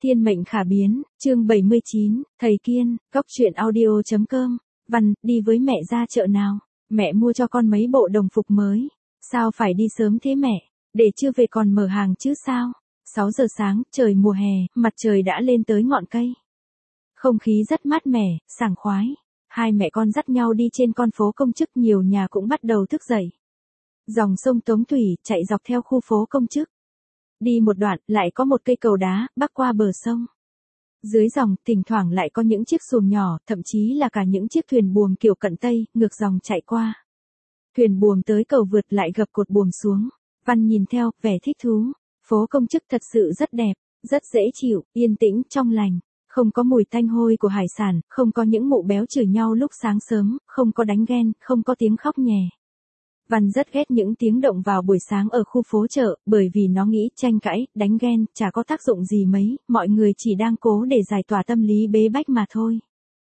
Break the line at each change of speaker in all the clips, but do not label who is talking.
Thiên mệnh khả biến, chương 79, thầy Kiên, góc truyện audio.com. Văn, đi với mẹ ra chợ nào? Mẹ mua cho con mấy bộ đồng phục mới. Sao phải đi sớm thế mẹ? Để chưa về còn mở hàng chứ sao? 6 giờ sáng, trời mùa hè, mặt trời đã lên tới ngọn cây. Không khí rất mát mẻ, sảng khoái. Hai mẹ con dắt nhau đi trên con phố Công Chức, nhiều nhà cũng bắt đầu thức dậy. Dòng sông Tống Thủy chạy dọc theo khu phố Công Chức. Đi một đoạn, lại có một cây cầu đá, bắc qua bờ sông. Dưới dòng, thỉnh thoảng lại có những chiếc xuồng nhỏ, thậm chí là cả những chiếc thuyền buồm kiểu cận Tây, ngược dòng chạy qua. Thuyền buồm tới cầu vượt lại gập cột buồm xuống. Văn nhìn theo, vẻ thích thú. Phố Công Chức thật sự rất đẹp, rất dễ chịu, yên tĩnh, trong lành. Không có mùi tanh hôi của hải sản, không có những mụ béo chửi nhau lúc sáng sớm, không có đánh ghen, không có tiếng khóc nhè. Văn rất ghét những tiếng động vào buổi sáng ở khu phố chợ, bởi vì nó nghĩ tranh cãi, đánh ghen, chả có tác dụng gì mấy, mọi người chỉ đang cố để giải tỏa tâm lý bế bách mà thôi.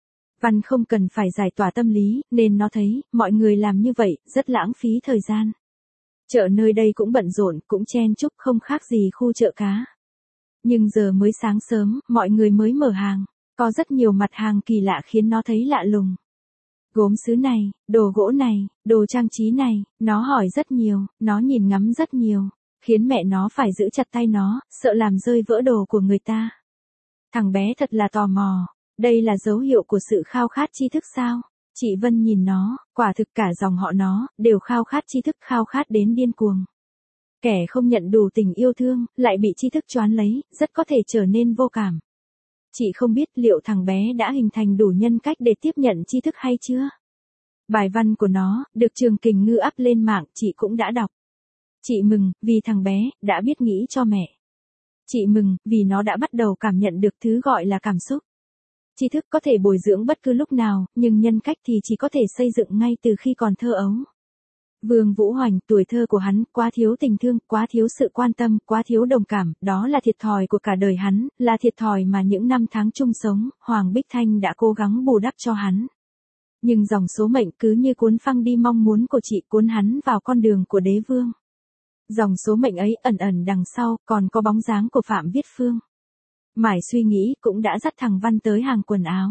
Văn không cần phải giải tỏa tâm lý, nên nó thấy, mọi người làm như vậy, rất lãng phí thời gian. Chợ nơi đây cũng bận rộn, cũng chen chúc, không khác gì khu chợ cá. Nhưng giờ mới sáng sớm, mọi người mới mở hàng, có rất nhiều mặt hàng kỳ lạ khiến nó thấy lạ lùng. Gốm sứ này, đồ gỗ này, đồ trang trí này, nó hỏi rất nhiều, nó nhìn ngắm rất nhiều, khiến mẹ nó phải giữ chặt tay nó, sợ làm rơi vỡ đồ của người ta. Thằng bé thật là tò mò, đây là dấu hiệu của sự khao khát tri thức sao? Chị Vân nhìn nó, quả thực cả dòng họ nó, đều khao khát tri thức, khao khát đến điên cuồng. Kẻ không nhận đủ tình yêu thương, lại bị tri thức choán lấy, rất có thể trở nên vô cảm. Chị không biết liệu thằng bé đã hình thành đủ nhân cách để tiếp nhận tri thức hay chưa? Bài văn của nó, được Trường Kình Ngư up lên mạng, chị cũng đã đọc. Chị mừng, vì thằng bé, đã biết nghĩ cho mẹ. Chị mừng, vì nó đã bắt đầu cảm nhận được thứ gọi là cảm xúc. Tri thức có thể bồi dưỡng bất cứ lúc nào, nhưng nhân cách thì chỉ có thể xây dựng ngay từ khi còn thơ ấu. Vương Vũ Hoành, tuổi thơ của hắn, quá thiếu tình thương, quá thiếu sự quan tâm, quá thiếu đồng cảm, đó là thiệt thòi của cả đời hắn, là thiệt thòi mà những năm tháng chung sống, Hoàng Bích Thanh đã cố gắng bù đắp cho hắn. Nhưng dòng số mệnh cứ như cuốn phăng đi mong muốn của chị, cuốn hắn vào con đường của đế vương. Dòng số mệnh ấy ẩn ẩn đằng sau, còn có bóng dáng của Phạm Viết Phương. Mải suy nghĩ, cũng đã dắt thằng Văn tới hàng quần áo.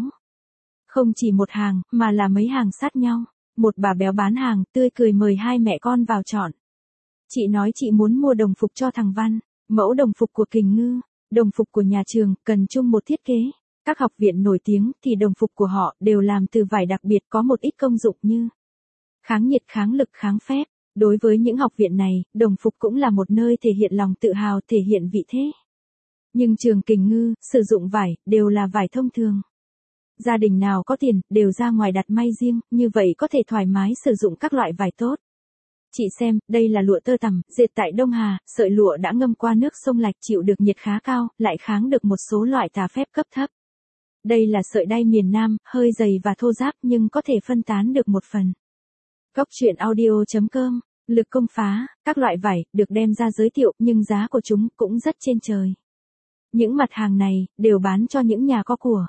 Không chỉ một hàng, mà là mấy hàng sát nhau. Một bà béo bán hàng, tươi cười mời hai mẹ con vào chọn. Chị nói chị muốn mua đồng phục cho thằng Văn, mẫu đồng phục của Kình Ngư, đồng phục của nhà trường, cần chung một thiết kế. Các học viện nổi tiếng thì đồng phục của họ đều làm từ vải đặc biệt, có một ít công dụng như kháng nhiệt, kháng lực, kháng phép. Đối với những học viện này, đồng phục cũng là một nơi thể hiện lòng tự hào, thể hiện vị thế. Nhưng trường Kình Ngư, sử dụng vải, đều là vải thông thường. Gia đình nào có tiền, đều ra ngoài đặt may riêng, như vậy có thể thoải mái sử dụng các loại vải tốt. Chị xem, đây là lụa tơ tằm, dệt tại Đông Hà, sợi lụa đã ngâm qua nước sông Lạch, chịu được nhiệt khá cao, lại kháng được một số loại tà phép cấp thấp. Đây là sợi đay miền Nam, hơi dày và thô ráp nhưng có thể phân tán được một phần. Góc truyện audio.com, lực công phá, các loại vải, được đem ra giới thiệu, nhưng giá của chúng cũng rất trên trời. Những mặt hàng này, đều bán cho những nhà có của.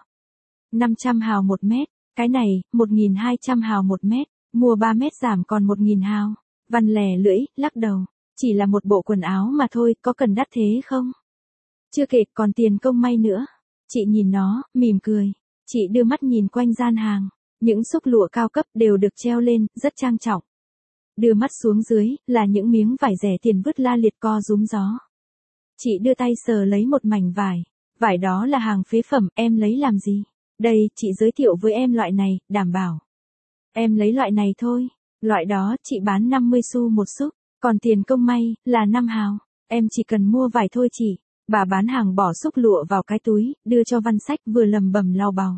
500 hào 1 mét, cái này, 1.200 hào 1 mét, mua 3 mét giảm còn 1.000 hào. Văn lè lưỡi, lắc đầu, chỉ là một bộ quần áo mà thôi, có cần đắt thế không? Chưa kể còn tiền công may nữa. Chị nhìn nó, mỉm cười. Chị đưa mắt nhìn quanh gian hàng, những xúc lụa cao cấp đều được treo lên, rất trang trọng. Đưa mắt xuống dưới, là những miếng vải rẻ tiền vứt la liệt co rúm gió. Chị đưa tay sờ lấy một mảnh vải. Vải đó là hàng phế phẩm, em lấy làm gì? Đây, chị giới thiệu với em loại này, đảm bảo. Em lấy loại này thôi. Loại đó, chị bán 50 xu một xúc. Còn tiền công may, là 5 hào. Em chỉ cần mua vải thôi chị. Bà bán hàng bỏ xúc lụa vào cái túi, đưa cho Văn Sách, vừa lầm bầm lau bào.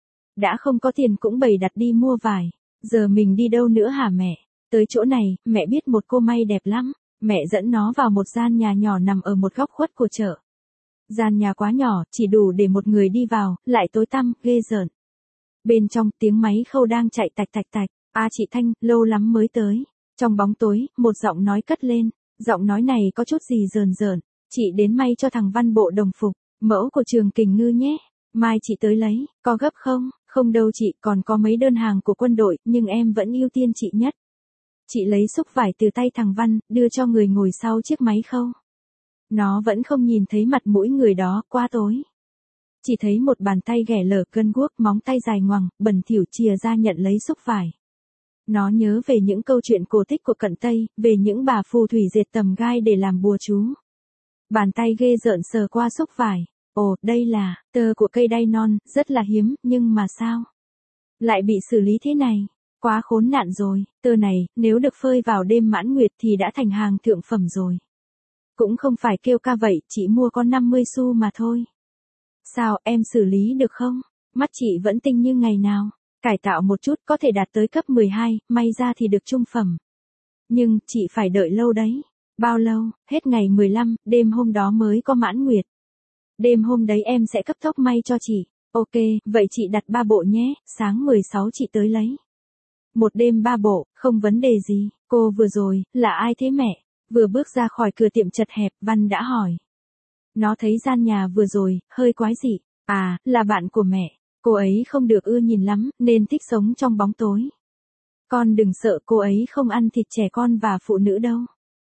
Đã không có tiền cũng bày đặt đi mua vải. Giờ mình đi đâu nữa hả mẹ? Tới chỗ này, mẹ biết một cô may đẹp lắm. Mẹ dẫn nó vào một gian nhà nhỏ nằm ở một góc khuất của chợ. Gian nhà quá nhỏ, chỉ đủ để một người đi vào, lại tối tăm, ghê rợn. Bên trong, tiếng máy khâu đang chạy tạch tạch tạch. A chị Thanh, lâu lắm mới tới. Trong bóng tối, một giọng nói cất lên. Giọng nói này có chút gì rờn rợn. Chị đến may cho thằng Văn bộ đồng phục, mẫu của trường Kình Ngư nhé. Mai chị tới lấy, có gấp không? Không đâu chị, còn có mấy đơn hàng của quân đội, nhưng em vẫn ưu tiên chị nhất. Chị lấy xúc vải từ tay thằng Văn, đưa cho người ngồi sau chiếc máy khâu. Nó vẫn không nhìn thấy mặt mũi người đó, quá tối. Chỉ thấy một bàn tay ghẻ lở cơn guốc, móng tay dài ngoằng, bẩn thỉu chìa ra nhận lấy xúc vải. Nó nhớ về những câu chuyện cổ tích của cận Tây, về những bà phù thủy dệt tầm gai để làm bùa chú. Bàn tay ghê rợn sờ qua xúc vải. Ồ, đây là tơ của cây đay non, rất là hiếm, nhưng mà sao lại bị xử lý thế này? Quá khốn nạn rồi, tơ này, nếu được phơi vào đêm mãn nguyệt thì đã thành hàng thượng phẩm rồi. Cũng không phải kêu ca vậy, chỉ mua có 50 xu mà thôi. Sao, em xử lý được không? Mắt chị vẫn tinh như ngày nào. Cải tạo một chút có thể đạt tới cấp 12, may ra thì được trung phẩm. Nhưng, chị phải đợi lâu đấy. Bao lâu? Hết ngày 15, đêm hôm đó mới có mãn nguyệt. Đêm hôm đấy em sẽ cấp tốc may cho chị. Ok, vậy chị đặt 3 bộ nhé, sáng 16 chị tới lấy. Một đêm 3 bộ, không vấn đề gì. Cô vừa rồi, là ai thế mẹ? Vừa bước ra khỏi cửa tiệm chật hẹp, Văn đã hỏi. Nó thấy gian nhà vừa rồi, hơi quái dị. À, là bạn của mẹ. Cô ấy không được ưa nhìn lắm, nên thích sống trong bóng tối. Con đừng sợ, cô ấy không ăn thịt trẻ con và phụ nữ đâu.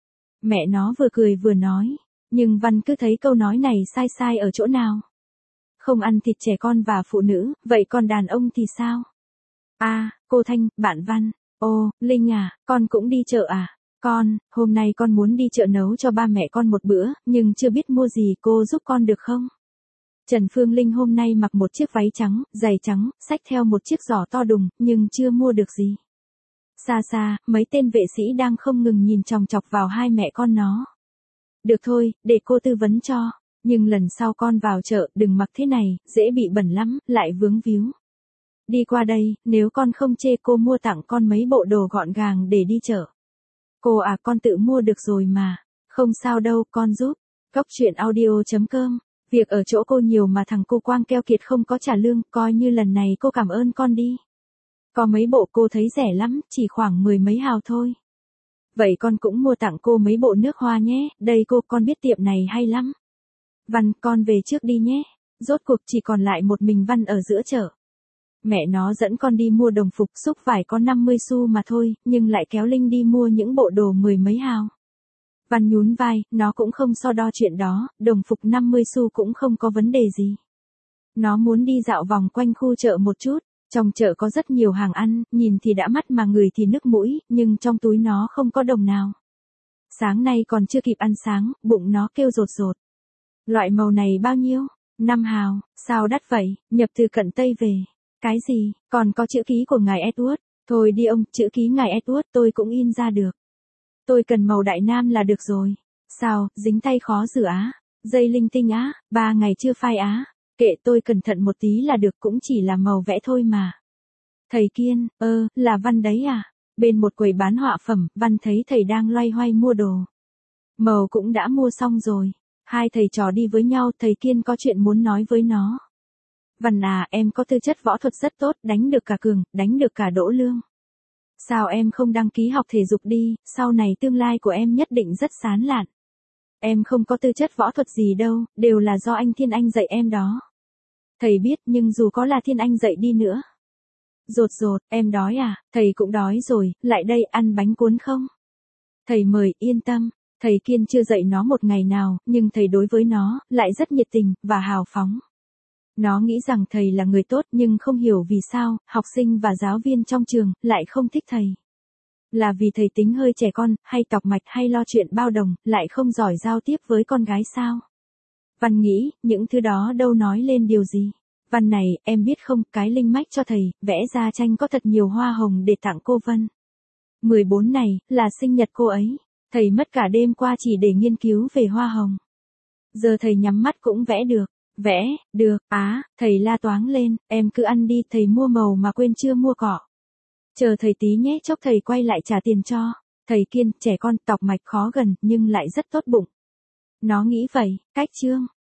Mẹ nó vừa cười vừa nói. Nhưng Văn cứ thấy câu nói này sai sai ở chỗ nào. Không ăn thịt trẻ con và phụ nữ, vậy còn đàn ông thì sao? À, cô Thanh, bạn Văn. Ô, Linh à, con cũng đi chợ à? Con, hôm nay con muốn đi chợ nấu cho ba mẹ con một bữa, nhưng chưa biết mua gì, cô giúp con được không? Trần Phương Linh hôm nay mặc một chiếc váy trắng, giày trắng, xách theo một chiếc giỏ to đùng, nhưng chưa mua được gì. Xa xa, mấy tên vệ sĩ đang không ngừng nhìn chòng chọc vào hai mẹ con nó. Được thôi, để cô tư vấn cho. Nhưng lần sau con vào chợ, đừng mặc thế này, dễ bị bẩn lắm, lại vướng víu. Đi qua đây, nếu con không chê cô mua tặng con mấy bộ đồ gọn gàng để đi chợ. Cô à, con tự mua được rồi mà. Không sao đâu, con giúp. Góc chuyện audio.com. Việc ở chỗ cô nhiều mà thằng cô Quang keo kiệt không có trả lương, coi như lần này cô cảm ơn con đi. Có mấy bộ cô thấy rẻ lắm, chỉ khoảng 10 mấy hào thôi. Vậy con cũng mua tặng cô mấy bộ nước hoa nhé, đây cô, con biết tiệm này hay lắm. Văn, con về trước đi nhé. Rốt cuộc chỉ còn lại một mình Văn ở giữa chợ. Mẹ nó dẫn con đi mua đồng phục, xúc vải có 50 xu mà thôi, nhưng lại kéo Linh đi mua những bộ đồ 10 mấy hào. Văn nhún vai, nó cũng không so đo chuyện đó, đồng phục 50 xu cũng không có vấn đề gì. Nó muốn đi dạo vòng quanh khu chợ một chút, trong chợ có rất nhiều hàng ăn, nhìn thì đã mắt mà ngửi thì nức mũi, nhưng trong túi nó không có đồng nào. Sáng nay còn chưa kịp ăn sáng, bụng nó kêu rột rột. Loại màu này bao nhiêu? 5 hào, sao đắt vậy, nhập từ cận Tây về. Cái gì, còn có chữ ký của ngài Edward, thôi đi ông, chữ ký ngài Edward tôi cũng in ra được. Tôi cần màu Đại Nam là được rồi. Sao, dính tay khó rửa á, dây linh tinh á, 3 ngày chưa phai á, kệ tôi cẩn thận một tí là được, cũng chỉ là màu vẽ thôi mà. Thầy Kiên, là Văn đấy à? Bên một quầy bán họa phẩm, Văn thấy thầy đang loay hoay mua đồ. Màu cũng đã mua xong rồi. Hai thầy trò đi với nhau, thầy Kiên có chuyện muốn nói với nó. Văn à, em có tư chất võ thuật rất tốt, đánh được cả Cường, đánh được cả Đỗ Lương. Sao em không đăng ký học thể dục đi, sau này tương lai của em nhất định rất sáng lạn. Em không có tư chất võ thuật gì đâu, đều là do anh Thiên Anh dạy em đó. Thầy biết, nhưng dù có là Thiên Anh dạy đi nữa. Rột rột, em đói à, thầy cũng đói rồi, lại đây ăn bánh cuốn không? Thầy mời, yên tâm, thầy Kiên chưa dạy nó một ngày nào, nhưng thầy đối với nó, lại rất nhiệt tình, và hào phóng. Nó nghĩ rằng thầy là người tốt nhưng không hiểu vì sao, học sinh và giáo viên trong trường, lại không thích thầy. Là vì thầy tính hơi trẻ con, hay tọc mạch hay lo chuyện bao đồng, lại không giỏi giao tiếp với con gái sao? Văn nghĩ, những thứ đó đâu nói lên điều gì. Văn này, em biết không, cái linh mách cho thầy, vẽ ra tranh có thật nhiều hoa hồng để tặng cô Vân. 14 này, là sinh nhật cô ấy. Thầy mất cả đêm qua chỉ để nghiên cứu về hoa hồng. Giờ thầy nhắm mắt cũng vẽ được. Vẽ, được, thầy la toáng lên, em cứ ăn đi, thầy mua màu mà quên chưa mua cọ. Chờ thầy tí nhé, chốc thầy quay lại trả tiền cho. Thầy Kiên, trẻ con, tọc mạch khó gần, nhưng lại rất tốt bụng. Nó nghĩ vậy, cách chương.